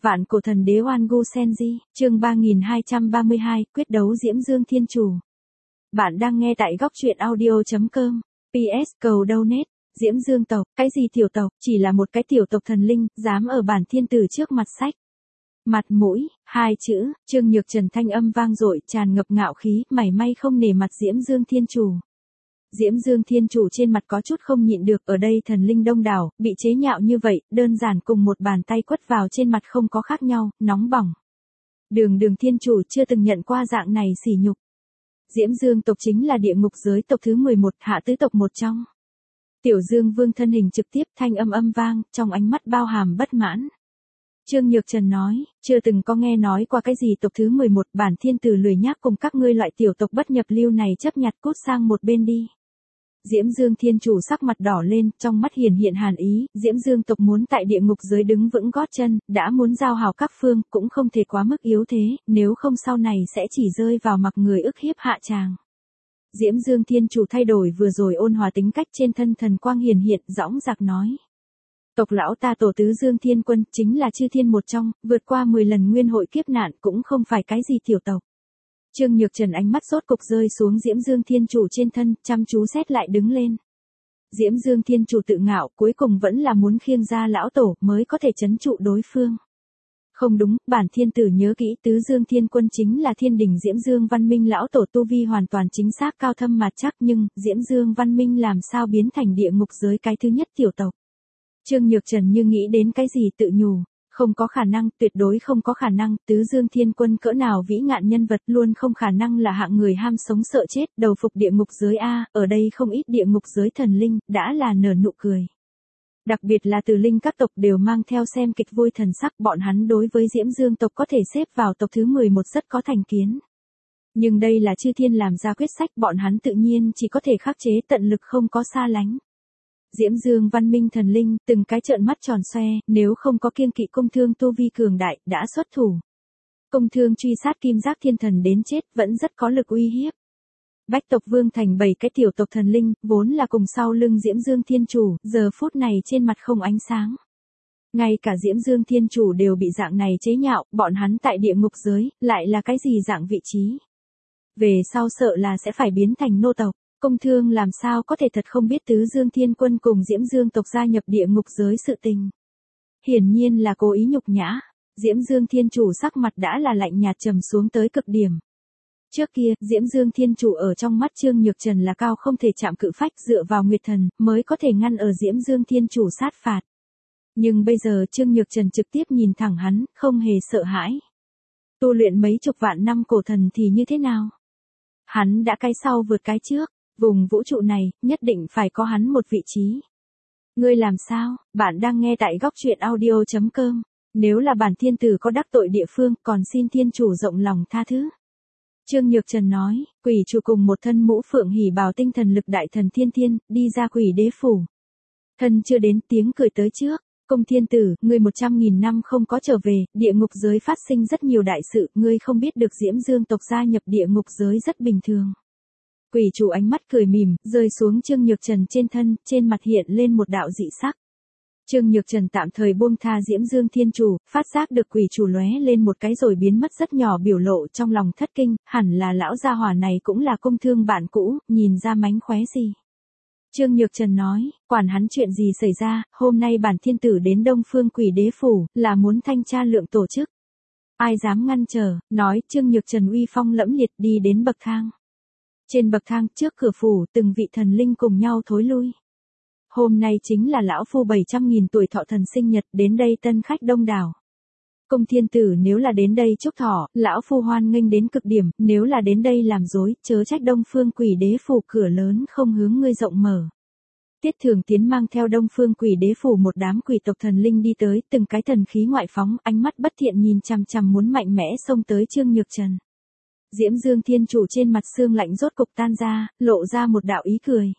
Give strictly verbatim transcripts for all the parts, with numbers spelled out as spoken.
Vạn cổ thần đế Oan Gu Senji, chương ba nghìn hai trăm ba mươi hai, quyết đấu Diễm Dương Thiên Chủ. Bạn đang nghe tại góc truyện audio chấm com. pê ét cầu donate. Diễm Dương tộc, cái gì tiểu tộc, chỉ là một cái tiểu tộc thần linh, dám ở bản thiên tử trước mặt sách. Mặt mũi, hai chữ, Trương Nhược Trần thanh âm vang dội, tràn ngập ngạo khí, mảy may không nể mặt Diễm Dương Thiên Chủ. Diễm Dương Thiên Chủ trên mặt có chút không nhịn được, ở đây thần linh đông đảo, bị chế nhạo như vậy, đơn giản cùng một bàn tay quất vào trên mặt không có khác nhau, nóng bỏng. Đường Đường Thiên Chủ chưa từng nhận qua dạng này sỉ nhục. Diễm Dương tộc chính là địa ngục giới tộc thứ mười một, hạ tứ tộc một trong. Tiểu Dương Vương thân hình trực tiếp, thanh âm âm vang, trong ánh mắt bao hàm bất mãn. Trương Nhược Trần nói, chưa từng có nghe nói qua cái gì tộc thứ mười một, bản thiên tử lười nhác cùng các ngươi loại tiểu tộc bất nhập lưu này chấp nhặt, cút sang một bên đi. Diễm Dương Thiên Chủ sắc mặt đỏ lên, trong mắt hiển hiện hàn ý, Diễm Dương tộc muốn tại địa ngục giới đứng vững gót chân, đã muốn giao hảo các phương, cũng không thể quá mức yếu thế, nếu không sau này sẽ chỉ rơi vào mặc người ức hiếp hạ tràng. Diễm Dương Thiên Chủ thay đổi vừa rồi ôn hòa tính cách, trên thân thần quang hiển hiện, dõng dạc nói. Tộc lão ta tổ tứ Dương Thiên Quân, chính là chư thiên một trong, vượt qua mười lần nguyên hội kiếp nạn, cũng không phải cái gì tiểu tộc. Trương Nhược Trần ánh mắt rốt cục rơi xuống Diễm Dương Thiên Chủ trên thân, chăm chú xét lại đứng lên. Diễm Dương Thiên Chủ tự ngạo, cuối cùng vẫn là muốn khiêng ra lão tổ, mới có thể trấn trụ đối phương. Không đúng, bản thiên tử nhớ kỹ, tứ Dương Thiên Quân chính là thiên đình Diễm Dương Văn Minh lão tổ, tu vi hoàn toàn chính xác cao thâm mà chắc, nhưng, Diễm Dương Văn Minh làm sao biến thành địa ngục giới cái thứ nhất tiểu tộc. Trương Nhược Trần như nghĩ đến cái gì tự nhủ. Không có khả năng, tuyệt đối không có khả năng, tứ Dương Thiên Quân cỡ nào vĩ ngạn nhân vật, luôn không khả năng là hạng người ham sống sợ chết, đầu phục địa ngục giới A, ở đây không ít địa ngục giới thần linh, đã là nở nụ cười. Đặc biệt là từ linh các tộc đều mang theo xem kịch vui thần sắc, bọn hắn đối với Diễm Dương tộc có thể xếp vào tộc thứ mười một rất có thành kiến. Nhưng đây là chư thiên làm ra quyết sách, bọn hắn tự nhiên chỉ có thể khắc chế, tận lực không có xa lánh. Diễm Dương Văn Minh thần linh, từng cái trợn mắt tròn xoe, nếu không có kiêng kỵ Công Thương tu vi cường đại, đã xuất thủ. Công Thương truy sát Kim Giác Thiên Thần đến chết, vẫn rất có lực uy hiếp. Bách tộc Vương thành bảy cái tiểu tộc thần linh, vốn là cùng sau lưng Diễm Dương Thiên Chủ, giờ phút này trên mặt không ánh sáng. Ngay cả Diễm Dương Thiên Chủ đều bị dạng này chế nhạo, bọn hắn tại địa ngục giới, lại là cái gì dạng vị trí. Về sau sợ là sẽ phải biến thành nô tộc. Công Thương làm sao có thể thật không biết tứ Dương Thiên Quân cùng Diễm Dương tộc gia nhập địa ngục giới sự tình. Hiển nhiên là cố ý nhục nhã, Diễm Dương Thiên Chủ sắc mặt đã là lạnh nhạt trầm xuống tới cực điểm. Trước kia, Diễm Dương Thiên Chủ ở trong mắt Trương Nhược Trần là cao không thể chạm cự phách, dựa vào Nguyệt Thần, mới có thể ngăn ở Diễm Dương Thiên Chủ sát phạt. Nhưng bây giờ Trương Nhược Trần trực tiếp nhìn thẳng hắn, không hề sợ hãi. Tu luyện mấy chục vạn năm cổ thần thì như thế nào? Hắn đã cái sau vượt cái trước. Vùng vũ trụ này, nhất định phải có hắn một vị trí. Ngươi làm sao? Bạn đang nghe tại góc truyện audio chấm com. Nếu là bản thiên tử có đắc tội địa phương, còn xin thiên chủ rộng lòng tha thứ. Trương Nhược Trần nói, quỷ chủ cùng một thân mũ phượng hỉ bào tinh thần lực đại thần thiên thiên, đi ra quỷ đế phủ. Thân chưa đến, tiếng cười tới trước. Công thiên tử, ngươi một trăm nghìn năm không có trở về, địa ngục giới phát sinh rất nhiều đại sự, ngươi không biết được Diễm Dương tộc gia nhập địa ngục giới rất bình thường. Quỷ chủ ánh mắt cười mỉm, rơi xuống Trương Nhược Trần trên thân, trên mặt hiện lên một đạo dị sắc. Trương Nhược Trần tạm thời buông tha Diễm Dương Thiên Chủ, phát giác được quỷ chủ lóe lên một cái rồi biến mất rất nhỏ, biểu lộ trong lòng thất kinh, hẳn là lão gia hỏa này cũng là Công Thương bạn cũ, nhìn ra mánh khóe gì. Trương Nhược Trần nói, quản hắn chuyện gì xảy ra, hôm nay bản thiên tử đến Đông Phương Quỷ Đế Phủ, là muốn thanh tra lượng tổ chức. Ai dám ngăn trở, nói Trương Nhược Trần uy phong lẫm liệt đi đến bậc thang. Trên bậc thang trước cửa phủ, từng vị thần linh cùng nhau thối lui. Hôm nay chính là lão phu bảy trăm nghìn tuổi thọ thần sinh nhật, đến đây tân khách đông đảo. Công thiên tử nếu là đến đây chúc thọ, lão phu hoan nghênh đến cực điểm, nếu là đến đây làm dối, chớ trách Đông Phương Quỷ Đế Phủ cửa lớn không hướng ngươi rộng mở. Tiết Thường Tiến mang theo Đông Phương Quỷ Đế Phủ một đám quỷ tộc thần linh đi tới, từng cái thần khí ngoại phóng, ánh mắt bất thiện nhìn chằm chằm muốn mạnh mẽ xông tới Trương Nhược Trần. Diễm Dương Thiên Chủ trên mặt xương lạnh rốt cục tan ra, lộ ra một đạo ý cười.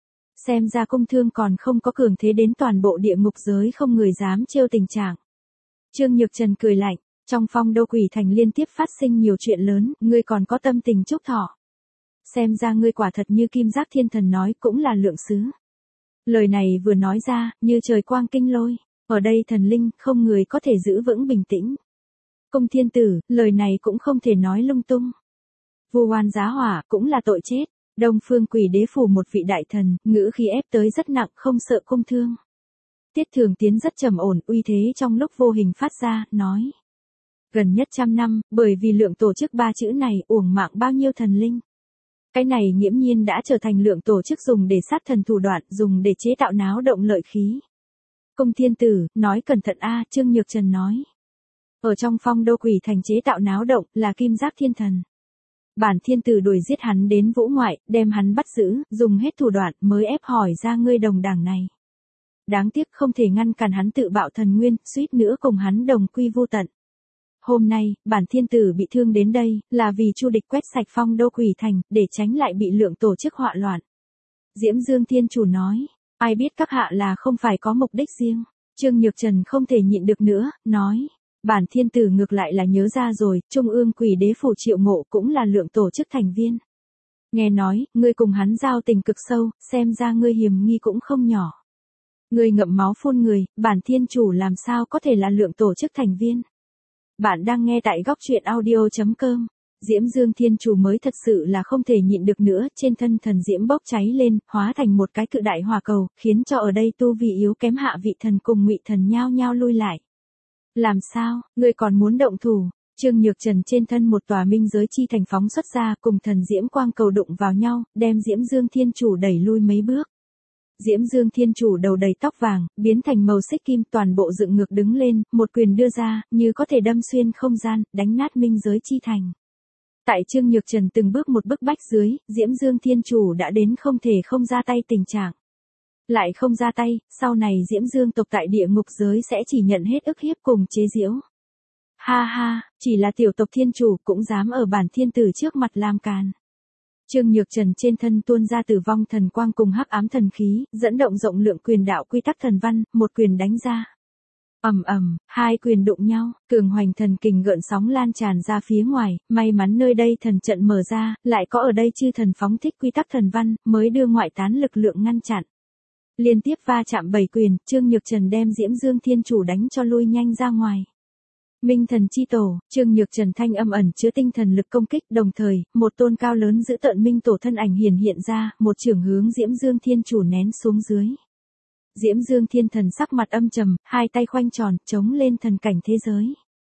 Xem ra Công Thương còn không có cường thế đến toàn bộ địa ngục giới không người dám trêu tình trạng. Trương Nhược Trần cười lạnh, trong Phong Đô Quỷ Thành liên tiếp phát sinh nhiều chuyện lớn, ngươi còn có tâm tình chúc thọ. Xem ra ngươi quả thật như Kim Giác Thiên Thần nói cũng là lượng xứ. Lời này vừa nói ra, như trời quang kinh lôi. Ở đây thần linh, không người có thể giữ vững bình tĩnh. Cung thiên tử, lời này cũng không thể nói lung tung. Vu oan giá hỏa, cũng là tội chết. Đông Phương Quỷ Đế phủ một vị đại thần, ngữ khí ép tới rất nặng, không sợ cung thương. Tiết Thường Tiến rất trầm ổn, uy thế trong lúc vô hình phát ra, nói. Gần nhất trăm năm, bởi vì lượng tổ chức ba chữ này, uổng mạng bao nhiêu thần linh. Cái này nghiễm nhiên đã trở thành lượng tổ chức dùng để sát thần thủ đoạn, dùng để chế tạo náo động lợi khí. Cung thiên tử, nói cẩn thận a, Trương Nhược Trần nói. Ở trong Phong Đô Quỷ Thành chế tạo náo động, là Kim Giác Thiên Thần. Bản thiên tử đuổi giết hắn đến Vũ Ngoại, đem hắn bắt giữ, dùng hết thủ đoạn mới ép hỏi ra ngươi đồng đảng này. Đáng tiếc không thể ngăn cản hắn tự bạo thần nguyên, suýt nữa cùng hắn đồng quy vu tận. Hôm nay, bản thiên tử bị thương đến đây, là vì Chu địch quét sạch Phong Đô Quỷ Thành, để tránh lại bị lượng tổ chức họa loạn. Diễm Dương Thiên Chủ nói, ai biết các hạ là không phải có mục đích riêng. Trương Nhược Trần không thể nhịn được nữa, nói. Bản thiên tử ngược lại là nhớ ra rồi, Trung ương Quỷ Đế phủ Triệu Ngộ cũng là lượng tổ chức thành viên. Nghe nói, ngươi cùng hắn giao tình cực sâu, xem ra ngươi hiểm nghi cũng không nhỏ. Ngươi ngậm máu phun người, bản thiên chủ làm sao có thể là lượng tổ chức thành viên. Bạn đang nghe tại góc truyện audio chấm com. Diễm Dương Thiên Chủ mới thật sự là không thể nhịn được nữa, trên thân thần diễm bốc cháy lên, hóa thành một cái cự đại hỏa cầu, khiến cho ở đây tu vi yếu kém hạ vị thần cùng ngụy thần nhao nhao lui lại. Làm sao, ngươi còn muốn động thủ? Trương Nhược Trần trên thân một tòa minh giới chi thành phóng xuất ra, cùng thần diễm quang cầu đụng vào nhau, đem Diễm Dương Thiên Chủ đẩy lui mấy bước. Diễm Dương Thiên Chủ đầu đầy tóc vàng, biến thành màu xích kim, toàn bộ dựng ngược đứng lên, một quyền đưa ra, như có thể đâm xuyên không gian, đánh nát minh giới chi thành. Tại Trương Nhược Trần từng bước một bức bách dưới, Diễm Dương Thiên Chủ đã đến không thể không ra tay tình trạng. Lại không ra tay, sau này Diễm Dương tộc tại địa ngục giới sẽ chỉ nhận hết ức hiếp cùng chế giễu. Ha ha, chỉ là tiểu tộc thiên chủ cũng dám ở bản thiên tử trước mặt làm càn. Trương Nhược Trần trên thân tuôn ra tử vong thần quang cùng hắc ám thần khí, dẫn động rộng lượng quyền đạo quy tắc thần văn, một quyền đánh ra. Ầm ầm, hai quyền đụng nhau, cường hoành thần kình gợn sóng lan tràn ra phía ngoài, may mắn nơi đây thần trận mở ra, lại có ở đây chư thần phóng thích quy tắc thần văn, mới đưa ngoại tán lực lượng ngăn chặn. Liên tiếp va chạm bảy quyền, Trương Nhược Trần đem Diễm Dương Thiên Chủ đánh cho lui nhanh ra ngoài. Minh thần chi tổ, Trương Nhược Trần thanh âm ẩn chứa tinh thần lực công kích, đồng thời, một tôn cao lớn giữ tợn minh tổ thân ảnh hiển hiện ra, một chưởng hướng Diễm Dương Thiên Chủ nén xuống dưới. Diễm Dương Thiên Thần sắc mặt âm trầm, hai tay khoanh tròn, chống lên thần cảnh thế giới.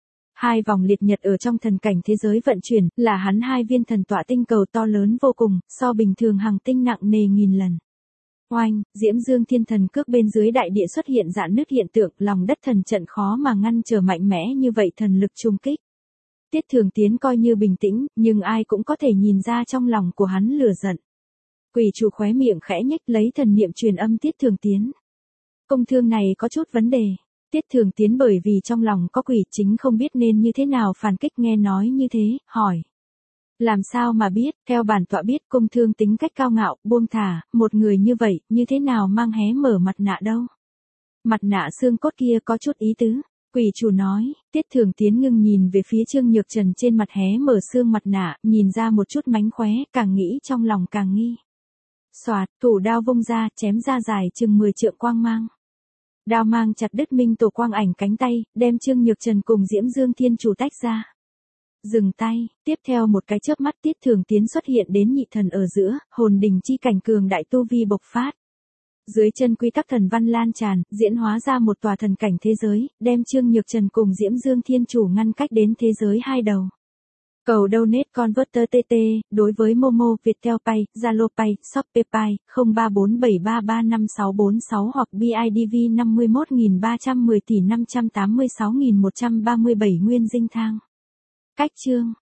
Hai vòng liệt nhật ở trong thần cảnh thế giới vận chuyển, là hắn hai viên thần tọa tinh cầu to lớn vô cùng, so bình thường hàng tinh nặng nề nghìn lần. Oanh, Diễm Dương Thiên Thần cước bên dưới đại địa xuất hiện rạn nứt hiện tượng, lòng đất thần trận khó mà ngăn trở mạnh mẽ như vậy thần lực trung kích. Tiết Thường Tiến coi như bình tĩnh, nhưng ai cũng có thể nhìn ra trong lòng của hắn lửa giận. Quỷ chủ khóe miệng khẽ nhếch, lấy thần niệm truyền âm Tiết Thường Tiến. Công thương này có chút vấn đề. Tiết Thường Tiến bởi vì trong lòng có quỷ chính không biết nên như thế nào phản kích, nghe nói như thế, hỏi. Làm sao mà biết, theo bản tọa biết công thương tính cách cao ngạo, buông thả, một người như vậy, như thế nào mang hé mở mặt nạ đâu. Mặt nạ xương cốt kia có chút ý tứ. Quỷ chủ nói, Tiết Thường Tiến ngưng nhìn về phía Trương Nhược Trần trên mặt hé mở xương mặt nạ, nhìn ra một chút mánh khóe, càng nghĩ trong lòng càng nghi. Xoạt, thủ đao vung ra, chém ra dài chừng mười trượng quang mang. Đao mang chặt đứt minh tổ quang ảnh cánh tay, đem Trương Nhược Trần cùng Diễm Dương Thiên Chủ tách ra. Dừng tay, tiếp theo một cái chớp mắt Tiết Thường Tiến xuất hiện đến nhị thần ở giữa, hồn đình chi cảnh cường đại tu vi bộc phát. Dưới chân quy tắc thần văn lan tràn, diễn hóa ra một tòa thần cảnh thế giới, đem Trương Nhược Trần cùng Diễm Dương Thiên Chủ ngăn cách đến thế giới hai đầu. Cầu donate converter tê tê, đối với Momo, Viettel Pay, Zalo Pay, Shopee Pay, không ba bốn bảy ba ba năm sáu bốn sáu hoặc bê i đê vê năm mươi mốt nghìn ba trăm mười tỷ năm trăm tám mươi sáu nghìn một trăm ba mươi bảy nguyên dinh thang. Cách chương